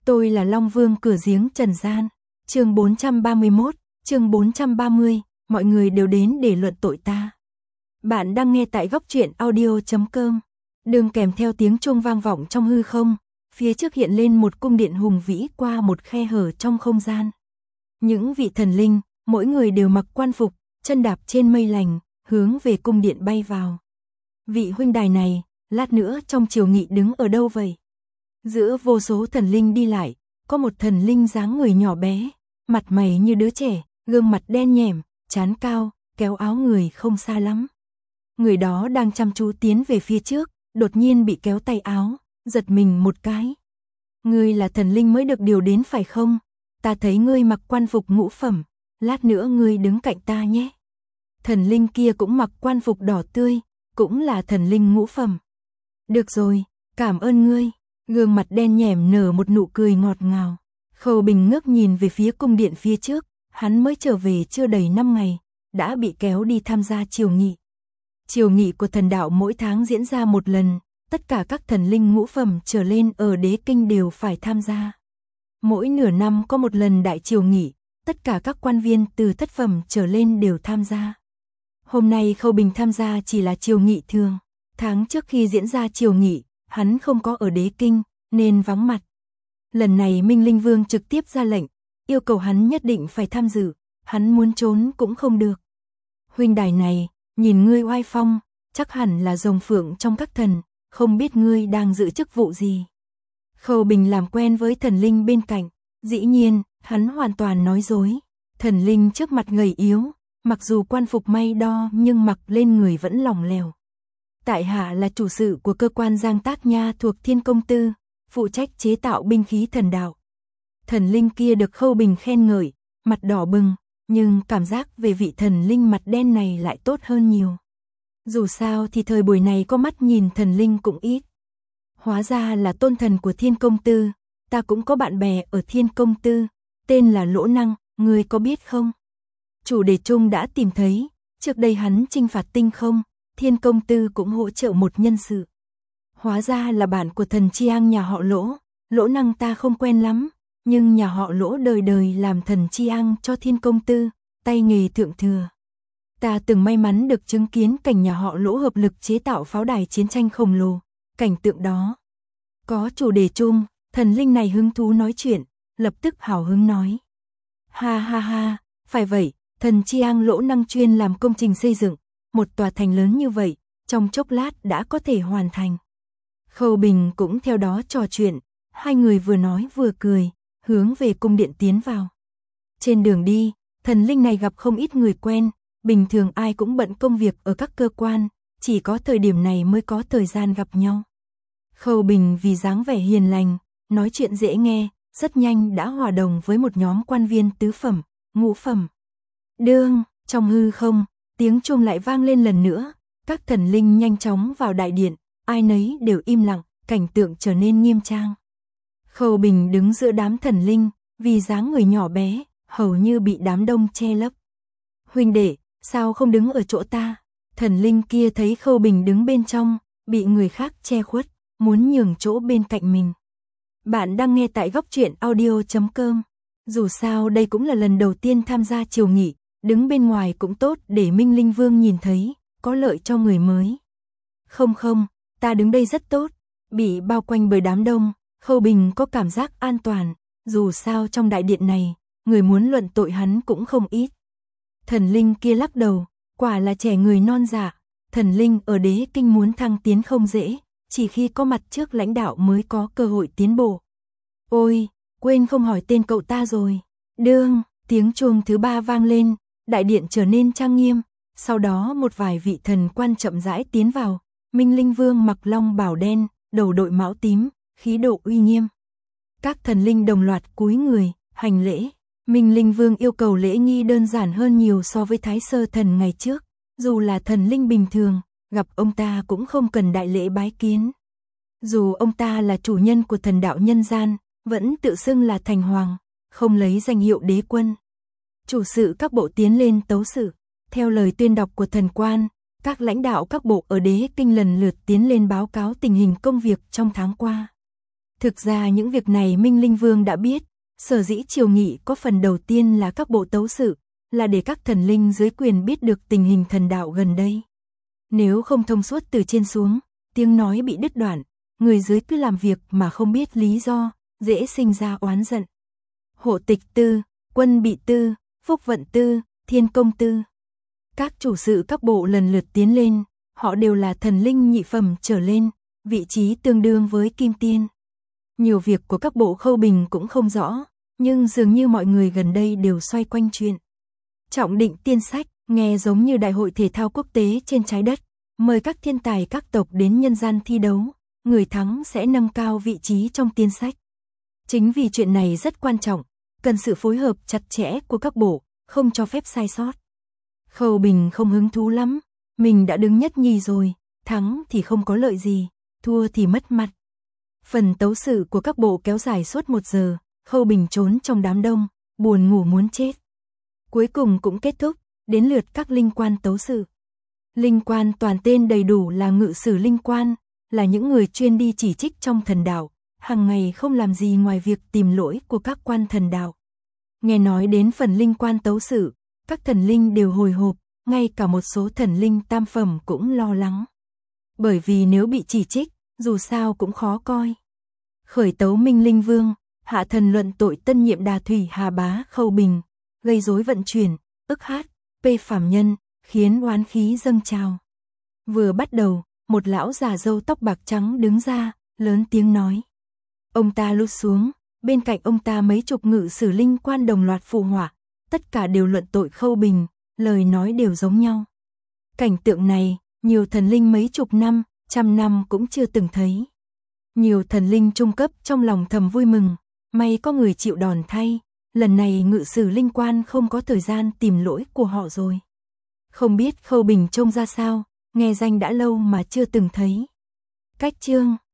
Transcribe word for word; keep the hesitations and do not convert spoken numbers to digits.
Tôi là Long Vương cửa giếng trần gian. Chương bốn trăm ba mươi mốt, chương bốn trăm ba mươi, mọi người đều đến để luận tội ta. Bạn đang nghe tại góc truyện audio chấm com. Đường kèm theo tiếng chuông vang vọng trong hư không, phía trước hiện lên một cung điện hùng vĩ qua một khe hở trong không gian. Những vị thần linh, mỗi người đều mặc quan phục, chân đạp trên mây lành, hướng về cung điện bay vào. Vị huynh đài này, lát nữa trong triều nghị đứng ở đâu vậy? Giữa vô số thần linh đi lại, có một thần linh dáng người nhỏ bé, mặt mày như đứa trẻ, gương mặt đen nhẻm, trán cao, kéo áo người không xa lắm. Người đó đang chăm chú tiến về phía trước, đột nhiên bị kéo tay áo, giật mình một cái. Ngươi là thần linh mới được điều đến phải không? Ta thấy ngươi mặc quan phục ngũ phẩm, lát nữa ngươi đứng cạnh ta nhé. Thần linh kia cũng mặc quan phục đỏ tươi, cũng là thần linh ngũ phẩm. Được rồi, cảm ơn ngươi. Gương mặt đen nhẻm nở một nụ cười ngọt ngào. Khâu Bình ngước nhìn về phía cung điện phía trước, hắn mới trở về chưa đầy năm ngày, đã bị kéo đi tham gia triều nghị. Triều nghị của thần đạo mỗi tháng diễn ra một lần, tất cả các thần linh ngũ phẩm trở lên ở đế kinh đều phải tham gia. Mỗi nửa năm có một lần đại triều nghị, tất cả các quan viên từ thất phẩm trở lên đều tham gia. Hôm nay Khâu Bình tham gia chỉ là triều nghị thường, tháng trước khi diễn ra triều nghị, hắn không có ở đế kinh, nên vắng mặt. Lần này Minh Linh Vương trực tiếp ra lệnh, yêu cầu hắn nhất định phải tham dự, hắn muốn trốn cũng không được. Huynh đài này, nhìn ngươi oai phong, chắc hẳn là rồng phượng trong các thần, không biết ngươi đang giữ chức vụ gì. Khâu Bình làm quen với thần linh bên cạnh, dĩ nhiên, hắn hoàn toàn nói dối. Thần linh trước mặt gầy yếu, mặc dù quan phục may đo nhưng mặc lên người vẫn lỏng lẻo. Tại hạ là chủ sự của cơ quan Giang Tác Nha thuộc Thiên Công Tư, phụ trách chế tạo binh khí thần đạo. Thần linh kia được Khâu Bình khen ngợi, mặt đỏ bừng, nhưng cảm giác về vị thần linh mặt đen này lại tốt hơn nhiều. Dù sao thì thời buổi này có mắt nhìn thần linh cũng ít. Hóa ra là tôn thần của Thiên Công Tư, ta cũng có bạn bè ở Thiên Công Tư, tên là Lỗ Năng, ngươi có biết không? Chủ đề chung đã tìm thấy, trước đây hắn chinh phạt tinh không, Thiên Công Tư cũng hỗ trợ một nhân sự. Hóa ra là bạn của thần Chiang nhà họ Lỗ, Lỗ Năng ta không quen lắm, nhưng nhà họ Lỗ đời đời làm thần Chiang cho Thiên Công Tư, tay nghề thượng thừa. Ta từng may mắn được chứng kiến cảnh nhà họ Lỗ hợp lực chế tạo pháo đài chiến tranh khổng lồ, cảnh tượng đó. Có chủ đề chung, thần linh này hứng thú nói chuyện, lập tức hào hứng nói. Ha ha ha, phải vậy, thần Chiang Lỗ Năng chuyên làm công trình xây dựng, một tòa thành lớn như vậy, trong chốc lát đã có thể hoàn thành. Khâu Bình cũng theo đó trò chuyện, hai người vừa nói vừa cười, hướng về cung điện tiến vào. Trên đường đi, thần linh này gặp không ít người quen, bình thường ai cũng bận công việc ở các cơ quan, chỉ có thời điểm này mới có thời gian gặp nhau. Khâu Bình vì dáng vẻ hiền lành, nói chuyện dễ nghe, rất nhanh đã hòa đồng với một nhóm quan viên tứ phẩm, ngũ phẩm. Đương, trong hư không, tiếng chuông lại vang lên lần nữa, các thần linh nhanh chóng vào đại điện, ai nấy đều im lặng, cảnh tượng trở nên nghiêm trang. Khâu Bình đứng giữa đám thần linh, vì dáng người nhỏ bé, hầu như bị đám đông che lấp. Huynh đệ, sao không đứng ở chỗ ta? Thần linh kia thấy Khâu Bình đứng bên trong, bị người khác che khuất, muốn nhường chỗ bên cạnh mình. Bạn đang nghe tại góc truyện audio chấm com. Dù sao đây cũng là lần đầu tiên tham gia triều nghị, đứng bên ngoài cũng tốt để Minh Linh Vương nhìn thấy, có lợi cho người mới. Không không, ta đứng đây rất tốt, bị bao quanh bởi đám đông, Khâu Bình có cảm giác an toàn, dù sao trong đại điện này, người muốn luận tội hắn cũng không ít. Thần linh kia lắc đầu, quả là trẻ người non dạ, thần linh ở đế kinh muốn thăng tiến không dễ, chỉ khi có mặt trước lãnh đạo mới có cơ hội tiến bộ. Ôi, quên không hỏi tên cậu ta rồi. Đương, tiếng chuông thứ ba vang lên, đại điện trở nên trang nghiêm, sau đó một vài vị thần quan chậm rãi tiến vào, Minh Linh Vương mặc long bào đen, đầu đội mão tím, khí độ uy nghiêm. Các thần linh đồng loạt cúi người, hành lễ. Minh Linh Vương yêu cầu lễ nghi đơn giản hơn nhiều so với Thái Sơ thần ngày trước, dù là thần linh bình thường, gặp ông ta cũng không cần đại lễ bái kiến. Dù ông ta là chủ nhân của thần đạo nhân gian, vẫn tự xưng là thành hoàng, không lấy danh hiệu đế quân. Chủ sự các bộ tiến lên tấu sự, theo lời tuyên đọc của thần quan, các lãnh đạo các bộ ở đế kinh lần lượt tiến lên báo cáo tình hình công việc trong tháng qua. Thực ra những việc này Minh Linh Vương đã biết, sở dĩ triều nghị có phần đầu tiên là các bộ tấu sự, là để các thần linh dưới quyền biết được tình hình thần đạo gần đây. Nếu không thông suốt từ trên xuống, tiếng nói bị đứt đoạn, người dưới cứ làm việc mà không biết lý do, dễ sinh ra oán giận. Hộ tịch tư, quân bị tư, phúc vận tư, thiên công tư. Các chủ sự các bộ lần lượt tiến lên, họ đều là thần linh nhị phẩm trở lên, vị trí tương đương với kim tiên. Nhiều việc của các bộ Khâu Bình cũng không rõ, nhưng dường như mọi người gần đây đều xoay quanh chuyện trọng định tiên sách, nghe giống như đại hội thể thao quốc tế trên trái đất, mời các thiên tài các tộc đến nhân gian thi đấu, người thắng sẽ nâng cao vị trí trong tiên sách. Chính vì chuyện này rất quan trọng, cần sự phối hợp chặt chẽ của các bộ, không cho phép sai sót. Khâu Bình không hứng thú lắm, mình đã đứng nhất nhì rồi, thắng thì không có lợi gì, thua thì mất mặt. Phần tấu sự của các bộ kéo dài suốt một giờ, Khâu Bình trốn trong đám đông, buồn ngủ muốn chết. Cuối cùng cũng kết thúc, đến lượt các linh quan tấu sự. Linh quan toàn tên đầy đủ là ngự sử linh quan, là những người chuyên đi chỉ trích trong thần đạo, hàng ngày không làm gì ngoài việc tìm lỗi của các quan thần đạo. Nghe nói đến phần linh quan tấu sự, các thần linh đều hồi hộp, ngay cả một số thần linh tam phẩm cũng lo lắng. Bởi vì nếu bị chỉ trích, dù sao cũng khó coi. Khởi tấu Minh Linh Vương, hạ thần luận tội tân nhiệm Đà Thủy Hà Bá Khâu Bình, gây rối vận chuyển, ức hát, pê phàm nhân, khiến oán khí dâng trào. Vừa bắt đầu, một lão già râu tóc bạc trắng đứng ra, lớn tiếng nói. Ông ta lút xuống, bên cạnh ông ta mấy chục ngự sử linh quan đồng loạt phụ họa, tất cả đều luận tội Khâu Bình, lời nói đều giống nhau. Cảnh tượng này, nhiều thần linh mấy chục năm, trăm năm cũng chưa từng thấy. Nhiều thần linh trung cấp trong lòng thầm vui mừng, may có người chịu đòn thay, lần này ngự sử linh quan không có thời gian tìm lỗi của họ rồi. Không biết Khâu Bình trông ra sao, nghe danh đã lâu mà chưa từng thấy. Cách chương